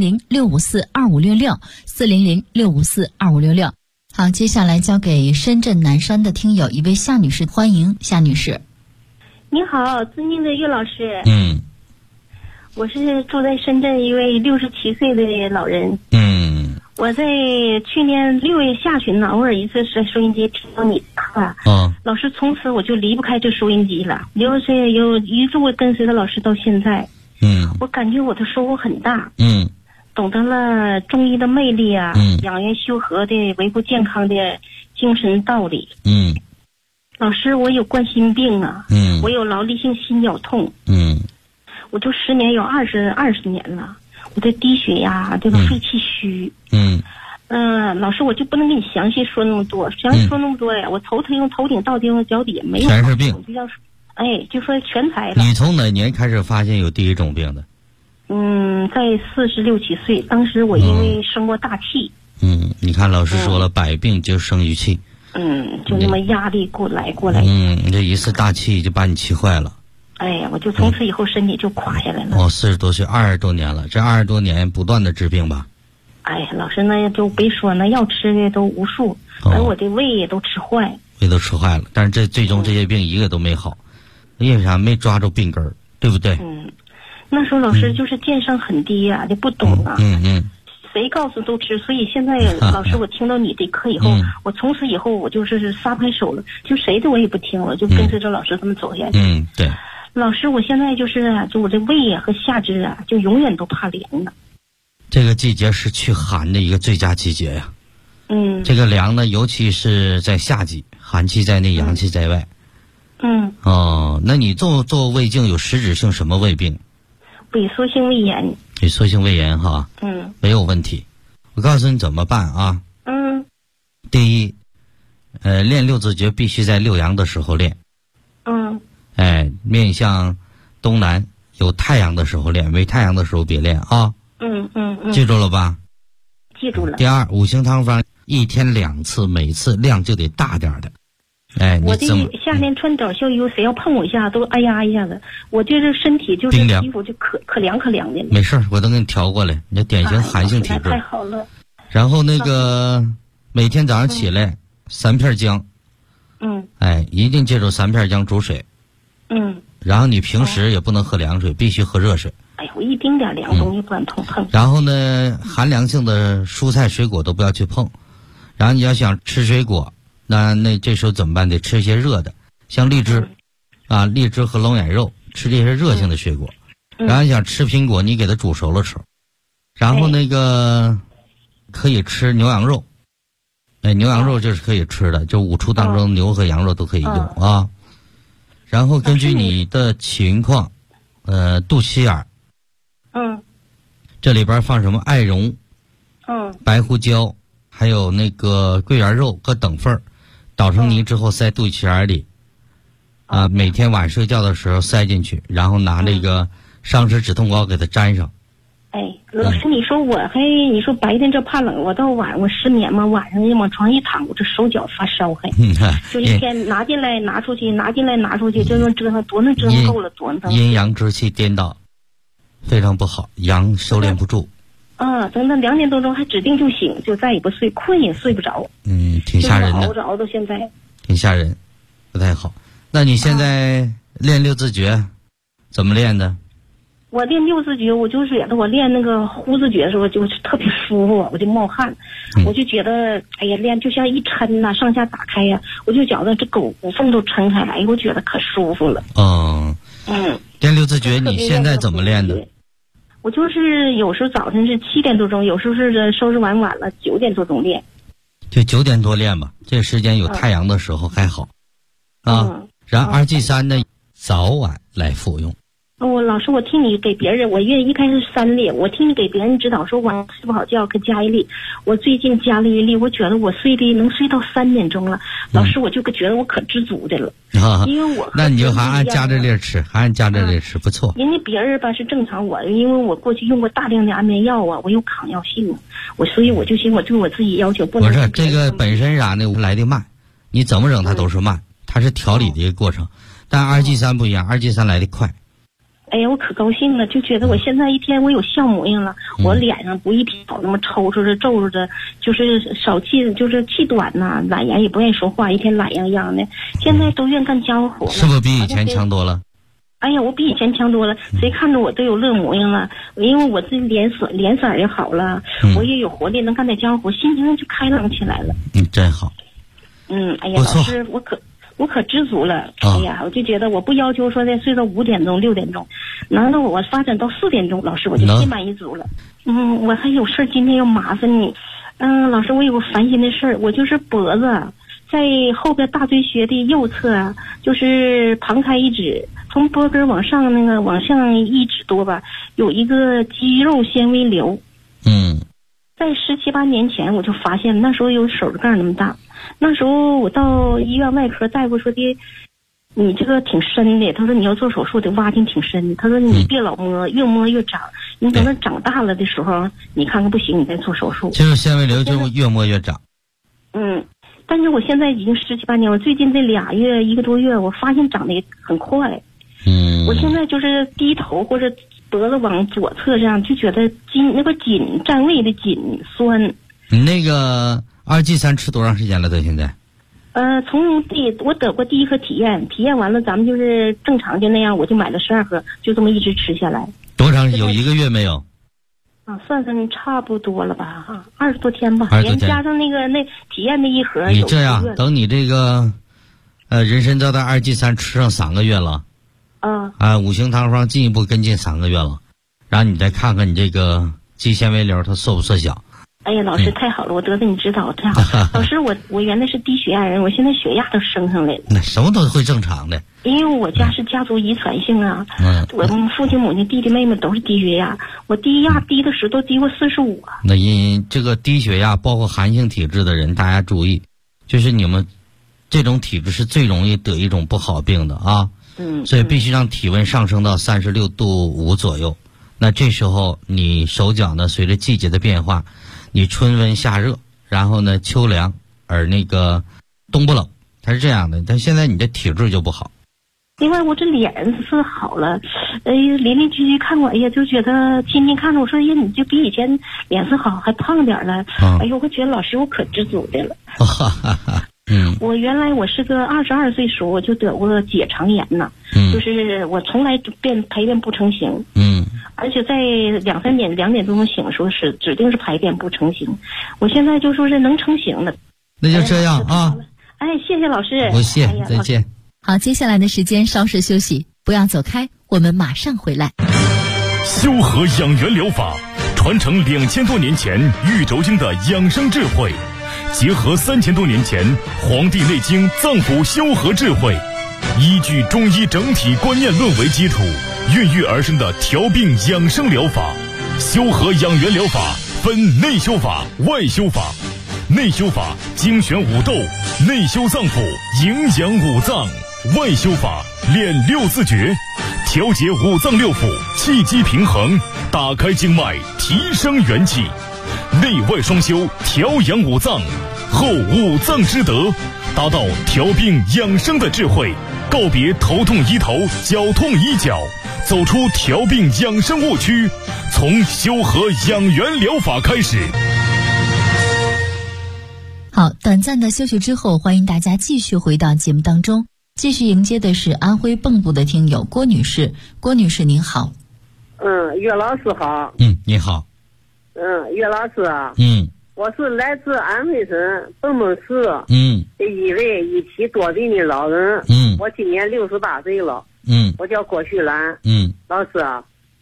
400-654-2566，400-654-2566。好，接下来交给深圳南山的听友一位夏女士，欢迎夏女士。 你好，尊敬的岳老师。我是住在深圳一位67岁的老人。我在去年6月下旬呢，偶尔一次在收音机听到你的老师，从此我就离不开这收音机了，一直跟随着老师到现在。我感觉我的收获很大。懂得了中医的魅力啊，养元修和的维护健康的精神道理。老师，我有冠心病啊，我有劳力性心绞痛。我都10年有20年了。我的低血压，这个肺气虚。老师，我就不能跟你详细说那么多，呀，我从头顶到脚底没有， 全是病， 就说全才了。 你从哪年开始发现有第一种病的？ 在46、7岁，当时我因为生过大气。 你看老师说了，百病就生于气。 就那么压力过来。 这一次大气就把你气坏了。 我就从此以后身体就垮下来了。 40多岁，20多年了，这20多年不断的治病吧？ 老师，那就别说，那药吃的都无数，而我的胃也都吃坏。 胃都吃坏了，但是最终这些病一个都没好，因为啥？没抓住病根儿，对不对？ 那时候老师就是见上很低呀，就不懂啊。谁告诉都吃，所以现在老师，我听到你的课以后，我从此以后我就是撒拍手了，就谁的我也不听了，就跟随着老师他们走下去。 对。 老师，我现在就我这胃啊和下肢啊，就永远都怕凉了。 这个季节是驱寒的一个最佳季节呀。这个凉呢，尤其是在夏季，寒气在内，阳气在外。那你做胃镜有实质性什么胃病？ 萎缩性胃炎。 萎缩性胃炎哈。没有问题。我告诉你怎么办啊。第一，练六字诀必须在6阳的时候练。面向东南，有太阳的时候练，没太阳的时候别练啊。记住了吧？ 记住了。 第二，五行汤方1天2次，每次量就得大点的。 我这夏天穿短袖衣服，谁要碰我一下都哎呀一下子，我这身体就是皮肤就可凉的。 没事，我都给你调过来，你这典型寒性体质。 太好了。 然后每天早上起来3片姜。一定记住3片姜煮水。然后你平时也不能喝凉水，必须喝热水。 我一丁点凉东西不敢碰。 然后呢，寒凉性的蔬菜水果都不要去碰。然后你要想吃水果，那这时候怎么办？得吃一些热的，像荔枝，荔枝和龙眼肉，吃这些热性的水果。然后你想吃苹果，你给它煮熟了吃。然后可以吃牛羊肉。牛羊肉这是可以吃的，就5畜当中牛和羊肉都可以用啊。然后根据你的情况，肚脐眼儿，这里边放什么艾绒，白胡椒，还有桂圆肉各等份儿，捣成泥之后塞肚脐眼里，每天晚睡觉的时候塞进去，然后拿伤湿止痛膏给它粘上。 老师，你说你说白天这怕冷，我到晚上我失眠嘛，晚上往床一躺，我这手脚发烧就一天拿进来拿出去，拿进来拿出去，这能折腾多能折腾够了，多能阴阳之气颠倒，非常不好，阳收敛不住。 等到2点多钟还指定就醒，就再也不睡，困也睡不着。 挺吓人的， 熬到现在， 挺吓人，不太好。那你现在练六字诀怎么练的？ 我练六字诀，我就觉得我练呼字诀的时候就特别舒服，我就冒汗。我就觉得练就像一抻上下打开呀，我就觉得这骨缝都抻开来，我觉得可舒服了。 练六字诀你现在怎么练的？ 我就是有时候早晨是7点多钟，有时候是收拾完晚了9点多钟练。 就9点多练吧，这时间有太阳的时候还好。然后2G3呢，早晚来服用。 老师，我听你给别人，我一开始3粒，我听你给别人指导说晚上睡不好觉可加1粒，我最近加了1粒，我觉得我能睡到3点钟了。老师，我就觉得我可知足的了。因为我那你就还按加着粒吃，不错。 人家别人吧是正常，因为我过去用过大量的安眠药啊，我有抗药性，所以我就寻我对我自己要求不能。 不是这个本身啥呢？来的慢，你怎么整它都是慢，它是调理的一个过程。但2G3不一样，2G3来的快。 哎呀，我可高兴了，就觉得我现在一天我有笑模样了，我脸上不一老那么抽抽的皱皱的，就是少气，就是气短呐，懒言也不愿意说话，一天懒洋洋的。现在都愿干家务活了， 是不是比以前强多了？ 哎呀，我比以前强多了，谁看着我都有乐模样了，因为我这脸色也好了，我也有活力，能干点家务活，心情就开朗起来了。 真好。 哎呀，老师，我可知足了。哎呀，我就觉得我不要求说再睡到5点钟6点钟，难道我发展到4点钟，老师我就心满意足了。我还有事今天要麻烦你。老师，我有个烦心的事儿，我就是脖子在后边大椎穴的右侧，就是旁开1指，从脖根往上往上1指多吧，有一个肌肉纤维瘤。在17、18年前我就发现，那时候有手指盖那么大。那时候我到医院外科，大夫说的，你这个挺深的，他说你要做手术得挖进挺深的，他说你别老摸，越摸越长，你等它长大了的时候，你看看不行，你再做手术。 就是纤维瘤就越摸越长。 但是我现在已经17、18年，我最近这2月1个多月，我发现长得很快。我现在就是低头或者脖子往左侧这样，就觉得那个紧站位的紧酸。 你那个2G3吃多长时间了？到现在？ 从我得过第1盒体验完了，咱们就是正常就那样，我就买了12盒，就这么一直吃下来。 多长？有1个月没有？ 算算差不多了吧，20多天吧，连加上那体验的1盒。 你这样，等你这个人参皂苷2G3吃上3个月了。五行汤方进一步跟进3个月了，然后你再看看你这个肌纤维瘤它缩不缩小。 哎呀，老师太好了，我得到你指导太好。老师，我原来是低血压人，我现在血压都升上来了。 那什么都会正常的。 因为我家是家族遗传性啊，我父亲母亲弟弟妹妹都是低血压，我低压低的时候都低过45啊。 那因这个低血压，包括寒性体质的人，大家注意，就是你们这种体质是最容易得一种不好病的啊。所以必须让体温上升到36度5左右。那这时候你手脚呢，随着季节的变化，你春温夏热，然后呢秋凉，而那个冬不冷，它是这样的。但现在你的体质就不好。 另外，我这脸是好了，邻居看我，哎呀，就觉得亲戚看着我说，哎呀，你就比以前脸色好，还胖点了。哎呦，我觉得老师我可知足的了。我原来我是个22岁时候我就得过结肠炎呢，就是我从来排便不成形，而且在2、3点2点钟醒的时候是指定是排便不成形，我现在就说是能成型的。 那就这样啊。 谢谢老师。 不谢，再见。 好，接下来的时间稍事休息，不要走开，我们马上回来。 修和养元疗法传承2000多年前玉轴经的养生智慧，结合3000多年前《黄帝内经》脏腑修和智慧，依据中医整体观念论为基础，孕育而生的调病养生疗法。修和养元疗法分内修法、外修法。内修法精选五斗，内修脏腑，营养五脏；外修法练6字诀，调节五脏六腑，气机平衡，打开经脉，提升元气。内外双修，调养五脏，后五脏之德，达到调病养生的智慧，告别头痛医头，脚痛医脚，走出调病养生误区，从修和养元疗法开始。 好，短暂的休息之后，欢迎大家继续回到节目当中，继续迎接的是安徽蚌埠的听友郭女士。郭女士您好。 岳老师好。 你好。 岳老师啊。我是来自安徽省蚌埠市的一位1期多病的老人。我今年68岁了。我叫郭旭兰。老师啊，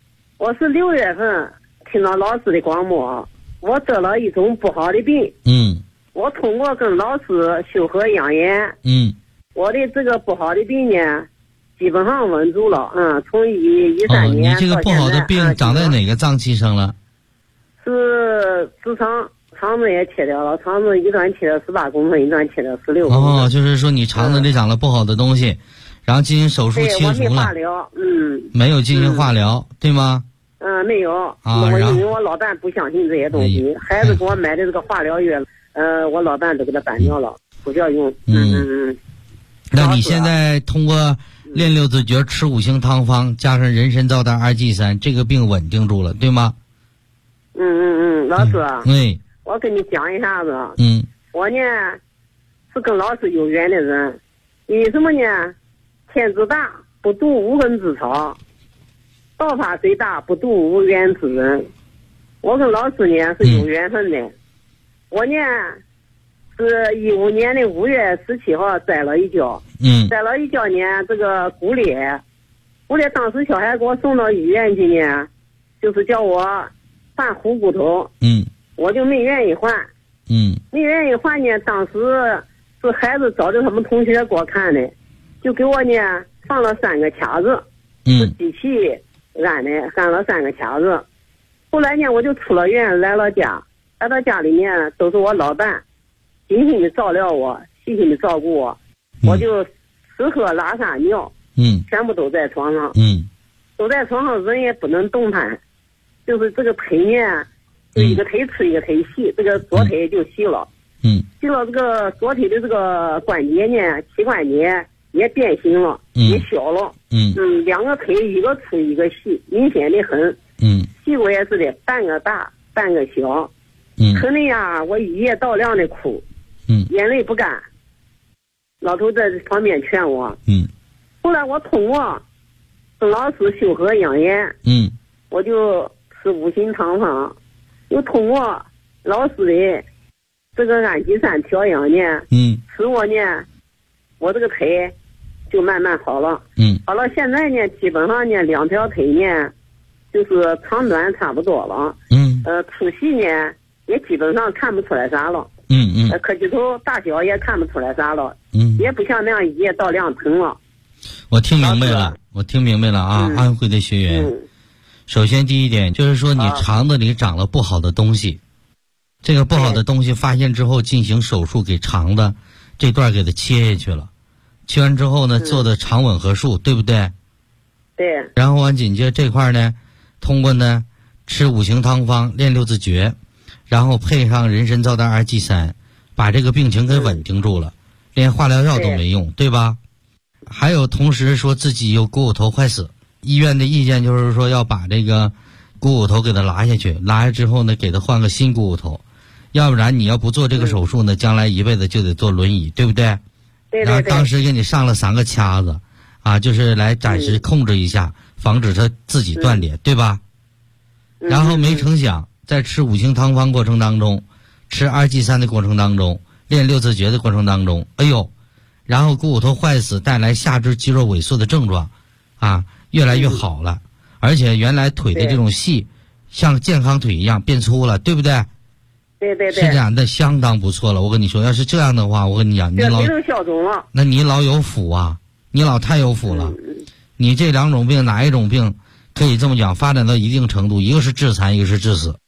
我是6月份听到老师的广播，我得了一种不好的病。我通过跟老师修和养颜，我的这个不好的病呢，基本上稳住了。从13年你这个不好的病长在哪个脏器上了？ 是直肠子也切掉了，肠子一段切了18公分，一段切了16公分。 就是说你肠子里长了不好的东西，然后进行手术切除了。 对，我没化疗。 没有进行化疗，对吗？ 没有。因为我老伴不相信这些东西，孩子给我买的这个化疗药，我老伴都给他办掉了，不叫用。 那你现在通过练六字诀、吃5行汤方，加上人参皂苷2G3，这个病稳定住了，对吗？ 老师。我跟你讲一下子。我呢是跟老师有缘的人，为什么呢？天之大，不渡无根之草；道法虽大，不渡无缘之人。我跟老师呢是有缘分的。我呢是15年的5月17号栽了一跤。栽了一跤呢，这个骨裂，当时小孩给我送到医院去呢，就是叫我换虎骨头。我就没愿意换。没愿意换呢，当时是孩子找着他们同学给我看的，就给我呢放了3个卡子，是机器安的，安了3个卡子。后来呢，我就出了院，来到家里面，都是我老伴精心的照料我，细心的照顾我，我就吃喝拉撒尿，全部都在床上，都在床上，人也不能动弹，就是这个腿呢，就一个腿粗一个腿细，这个左腿就细了，细了，这个左腿的这个关节呢，膝关节也变形了，也小了，两个腿一个粗一个细，明显的很，屁股也是的，半个大半个小，疼的呀，我一夜到亮的哭，眼泪不干。老头在这方面劝我，后来我通过跟老师修和养颜，我就吃5行汤方，又通过老师的这个氨基酸调养呢，使我呢，我这个腿就慢慢好了，好了，现在呢，基本上呢，2条腿呢，就是长短差不多了，粗细呢也基本上看不出来啥了，磕鸡头大小也看不出来啥了，也不像那样一夜到亮疼了。 我听明白了啊，安徽的学员。首先第一点就是说，你肠子里长了不好的东西，这个不好的东西发现之后进行手术，给肠子这段给它切下去了，切完之后呢，做的肠吻合术，对不对？ 对。 然后完紧接着这块呢，通过呢吃5行汤方，练6字诀，然后配上人参皂苷2G3，把这个病情给稳定住了，连化疗药都没用，对吧？还有同时说自己有股骨头坏死，医院的意见就是说要把这个股骨头给它拉下去，拉下之后呢，给它换个新股骨头，要不然你要不做这个手术呢，将来一辈子就得坐轮椅，对不对？ 对。 然后当时给你上了3个掐子，就是来暂时控制一下，防止它自己断裂，对吧？然后没成想，在吃5行汤方过程当中，吃2G3的过程当中，练6字诀的过程当中，然后股骨头坏死带来下肢肌肉萎缩的症状，越来越好了，而且原来腿的这种细，像健康腿一样变粗了，对不对？ 对。 是这样的，相当不错了。我跟你说，要是这样的话，我跟你讲，那你老有福啊，你老太有福了。你这2种病哪一种病可以这么讲，发展到一定程度，一个是致残，一个是致死。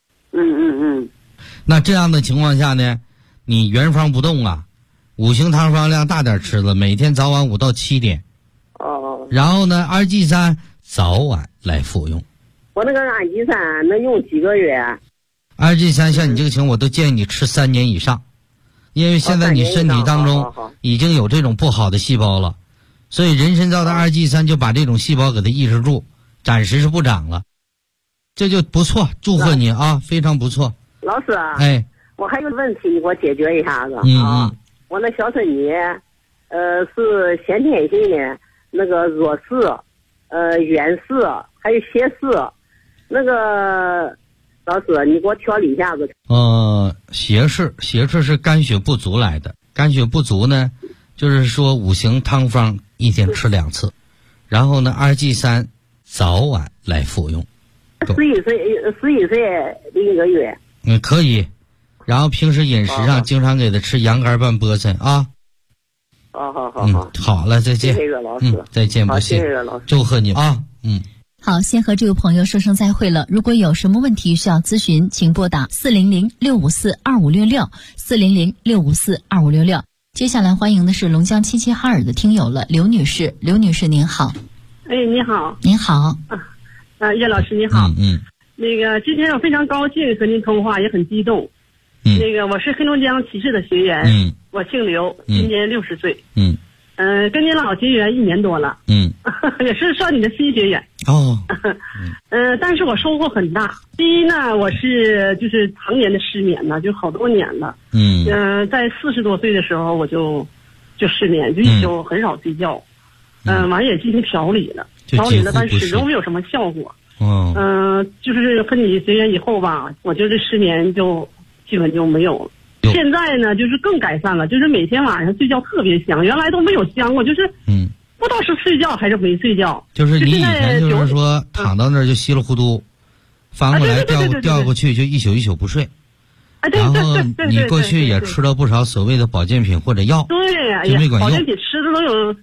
那这样的情况下呢，你原方不动5行汤方量大点吃了，每天早晚5到7点。然后呢，2G3早晚来服用。 我那个2G3能用几个月 ？2G3像你这个情况，我都建议你吃3年以上，因为现在你身体当中已经有这种不好的细胞了，所以人参皂苷2G3就把这种细胞给它抑制住，暂时是不长了，这就不错，祝贺你非常不错。 老师我还有问题，你给我解决一下子我那小孙女是先天性的那个弱视、远视还有斜视，那个老师你给我调理一下子。 斜视是肝血不足来的，肝血不足呢，就是说5行汤方一天吃2次，然后呢2G3早晚来服用。 11岁1个月。 可以。然后平时饮食上经常给他吃羊肝拌菠菜啊。 好。 好了，再见。 谢谢岳老师。 再见，不谢。 谢谢岳老师。 祝贺你啊。 好，先和这位朋友说声再会了。如果有什么问题需要咨询，请拨打400-654-2566，400-654-2566。接下来欢迎的是龙江齐齐哈尔的听友了，刘女士。刘女士您好。 你好。 您好。 叶老师你好。那个今天我非常高兴和您通话，也很激动。那个我是黑龙江齐市的学员。我姓刘，今年60岁。跟您老结缘1年多了。也是算你的新学员。但是我收获很大。第一呢，我是就是常年的失眠呢，就好多年了。在40多岁的时候我就失眠，就一宿很少睡觉。完也进行调理了，但始终没有什么效果。就是和你结缘以后吧，我就是失眠就基本就没有了。现在呢，就是更改善了，就是每天晚上睡觉特别香，原来都没有香过，就是不知道是睡觉还是没睡觉。 就是你以前就是说躺到那儿就稀里糊涂，翻过来掉过去就一宿不睡。然后你过去也吃了不少所谓的保健品或者药， 对， 就没管用。 保健品吃的都有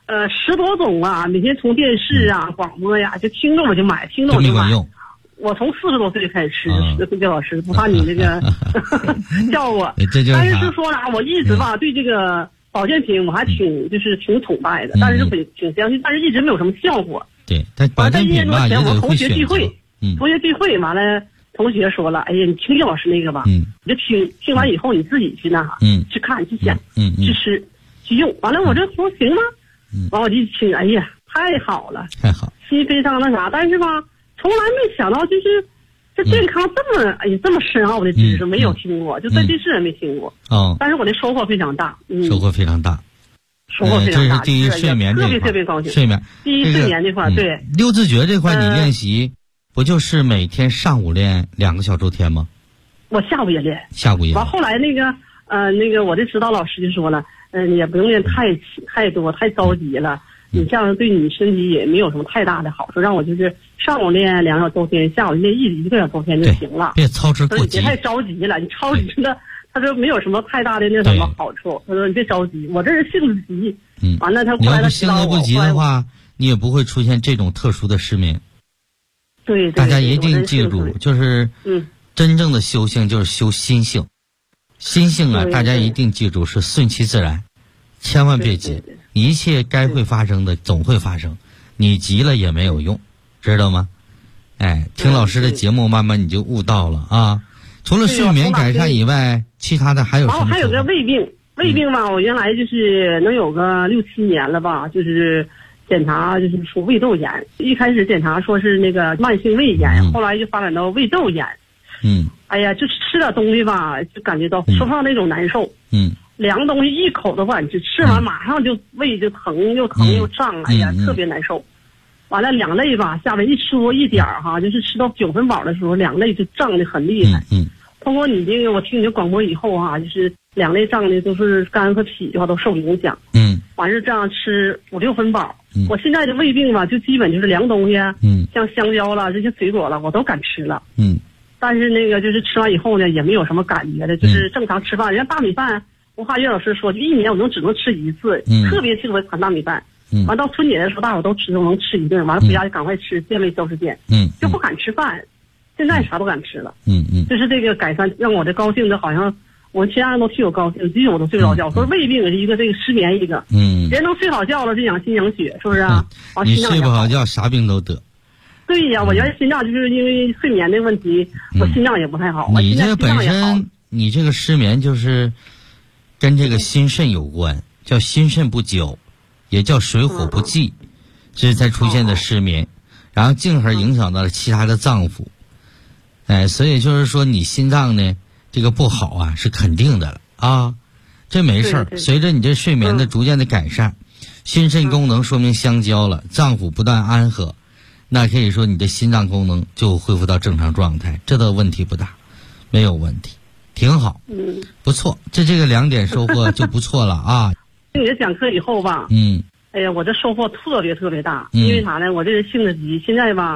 10多种啊，每天从电视啊、广播呀就听着我就买，听着我就买。我从40多岁就开始吃，岳老师不怕你这个叫我，但是说啥，我一直吧对这个保健品我还挺崇拜的，但是挺相信，但是一直没有什么效果。 对，但保健品吧， 我们同学聚会完了，同学说了，哎呀，你听岳老师那个吧，你就听完以后你自己去去看去想，去吃去用，完了我这说行吗？完我就听，哎呀，太好了， 太好， 心非常那啥，但是吧。从来没想到，就是这健康这么深奥的知识没有听过，就在电视也没听过。但是我的收获非常大。 收获非常大。 这是第一，睡眠这块特别高兴。 睡眠， 第一睡眠这块对。 六字诀这块你练习，不就是每天上午练2个小周天吗？ 我下午也练。完后来那个我的指导老师就说了，也不用练太多，太着急了。你这样对你身体也没有什么太大的好处，让我就是上午练2个小周天，下午练1个小周天就行了。 别操之过急， 别太着急了。你着急了，他说没有什么太大的那什么好处。他说你别着急，我这是性子急。完了他后来他性子不急的话，你也不会出现这种特殊的失眠。 对， 大家一定记住，就是真正的修行就是修心性。心性啊，大家一定记住是顺其自然，千万别急。一切该会发生的总会发生，你急了也没有用，知道吗？听老师的节目，慢慢你就悟到了啊。除了睡眠改善以外，其他的还有什么？ 还有个胃病吧，我原来就是能有个6、7年了吧，就是检查就是出胃窦炎，一开始检查说是那个慢性胃炎，后来就发展到胃窦炎。哎呀，就是吃点东西吧，就感觉到说不上那种难受。凉东西一口都不敢吃，吃完马上就胃就疼又胀，哎呀，特别难受。完了两肋吧，下边一缩一点就是吃到9分饱的时候，两肋就胀得很厉害。通过你这个，我听你的广播以后就是两肋胀的都是肝和脾的话都受影响。完事这样吃5、6分饱。我现在的胃病吧，就基本就是凉东西，像香蕉了这些水果了，我都敢吃了。但是那个就是吃完以后呢，也没有什么感觉的，就是正常吃饭。人家大米饭。我话岳老师说，就1年我只能吃1次，特别适合产大米饭。完到春节的时候，大伙都能吃一顿，完了回家就赶快吃，健胃消食健。就不敢吃饭，现在啥都敢吃了。就是这个改善让我这高兴的，好像我其他人都替我高兴，基本我都睡不着觉。说胃病也是一个，这个失眠一个。人能睡好觉了，是养心养血，是不是啊？ 你睡不好觉，啥病都得。 对呀，我原来心脏就是因为睡眠的问题，我心脏也不太好。 你这本身，你这个失眠就是跟这个心肾有关，叫心肾不交，也叫水火不济，所以才出现的失眠，然后进而影响到了其他的脏腑。所以就是说你心脏呢这个不好啊是肯定的了啊，这没事儿。随着你这睡眠的逐渐的改善，心肾功能说明相交了，脏腑不断安和，那可以说你的心脏功能就恢复到正常状态，这倒问题不大，没有问题。挺好，不错，这个2点收获就不错了啊。 听你的讲课以后吧，哎呀，我这收获特别特别大，因为啥呢？我这人性子急，现在吧，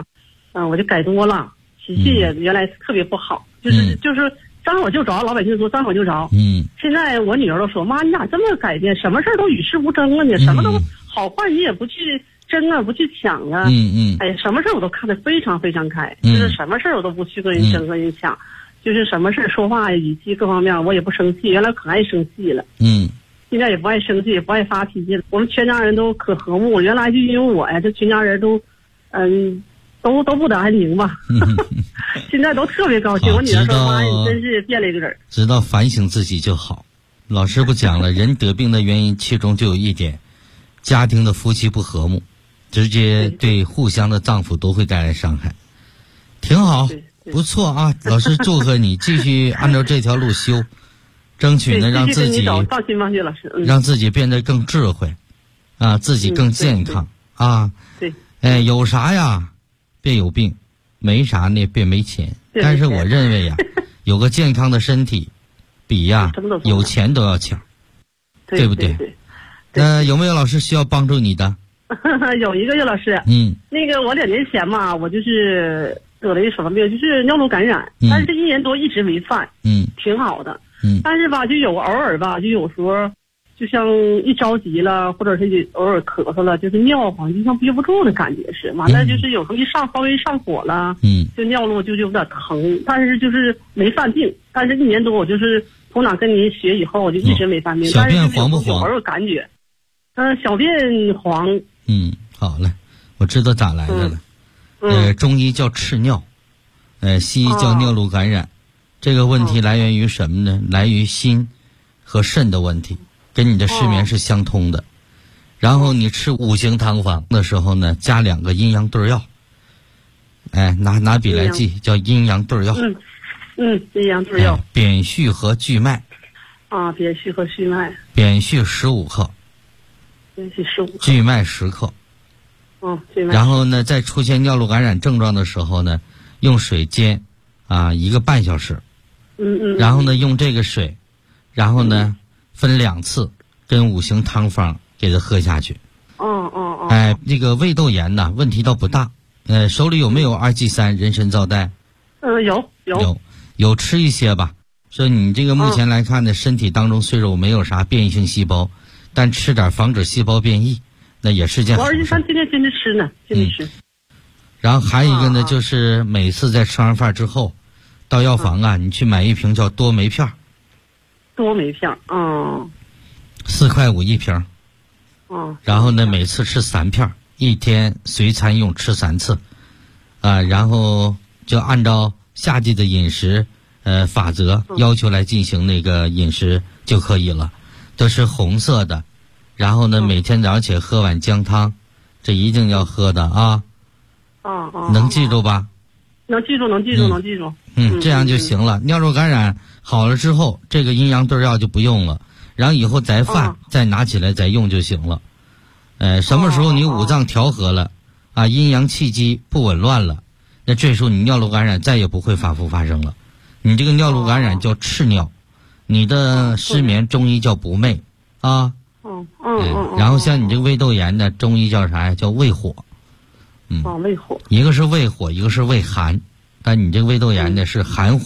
我就改多了，脾气也原来特别不好，就是张口就着，老百姓说张口就着。现在我女儿都说，妈，你咋这么改变？什么事儿都与世无争了呢？什么都好坏你也不去争啊，不去抢啊。哎呀，什么事儿我都看得非常非常开，就是什么事儿我都不去跟人争跟人抢，就是什么事儿说话语气各方面我也不生气，原来可爱生气了。现在也不爱生气，也不爱发脾气了。我们全家人都可和睦，原来就因为我呀，这全家人都都不得安宁吧。现在都特别高兴。我女儿说，妈，你真是变了一个人。 知道反省自己就好。老师不讲了，人得病的原因其中就有一点，家庭的夫妻不和睦，直接对互相的丈夫都会带来伤害。挺好，不错啊，老师祝贺你继续按照这条路修，争取呢让自己放心放心，老师， 让自己变得更智慧啊，自己更健康啊。 对， 哎，有啥呀别有病，没啥呢别没钱。但是我认为呀，有个健康的身体比呀有钱都要强，对不对？那有没有老师需要帮助你的？ 有一个岳老师，那个我2年前嘛，我就是得了一什么病，就是尿路感染，但是这1年多一直没犯，挺好的，但是吧，就偶尔吧，就有时候，就像一着急了，或者是偶尔咳嗽了，就是尿好像就像憋不住的感觉是，完了就是有时候稍微上火了，就尿路就有点疼，但是就是没犯病，但是1年多我就是从哪跟您学以后，我就一直没犯病， 小便黄不黄？ 偶尔感觉，小便黄。 好嘞，我知道咋来的了。中医叫赤尿，西医叫尿路感染。这个问题来源于什么呢？来于心和肾的问题，跟你的失眠是相通的。然后你吃5行汤方的时候呢，加2个阴阳对药。哎，拿笔来记，叫阴阳对药。 阴阳对药。 扁蓄和巨麦。 扁蓄和巨麦。 扁蓄15克。巨麦10克。然后呢，在出现尿路感染症状的时候呢，用水煎1个半小时。然后呢，用这个水，然后呢分2次跟5行汤方给它喝下去。哎，这个胃窦炎呢问题倒不大。手里有没有2G3人参皂苷？有吃一些吧。说你这个目前来看呢，身体当中虽然没有啥变异性细胞，但吃点防止细胞变异，那也是件好事。 我2G3天天吃呢，天天吃。 然后还有一个呢，就是每次在吃完饭之后，到药房你去买一瓶叫多酶片。 多酶片 ，4块5一瓶。然后呢，每次吃3片，1天随餐用，吃3次。然后就按照夏季的饮食法则要求来进行那个饮食就可以了。都是红色的，然后呢，每天早上起来喝碗姜汤，这一定要喝的啊。能记住吧？ 能记住。 这样就行了。尿路感染好了之后，这个阴阳对药就不用了，然后以后再犯再拿起来再用就行了。什么时候你五脏调和了阴阳气机不紊乱了，那这时候你尿路感染再也不会反复发生了。你这个尿路感染叫赤尿，你的失眠中医叫不寐然后像你这个胃窦炎呢，中医叫啥呀？叫胃火。 胃火。 一个是胃火，一个是胃寒，但你这个胃窦炎呢是寒火。